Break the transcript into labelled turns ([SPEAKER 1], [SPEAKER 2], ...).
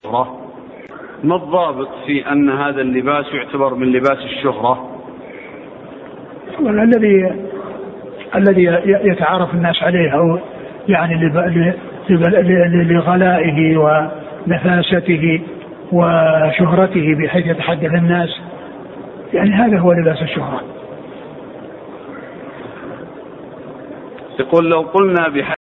[SPEAKER 1] ما الضابط في أن هذا اللباس يعتبر من لباس الشهرة؟
[SPEAKER 2] الذي يتعارف الناس عليه، أو يعني لغلائه ونفاسته وشهرته بحيث يتحدث الناس، يعني هذا هو لباس الشهرة.
[SPEAKER 1] يقول لو قلنا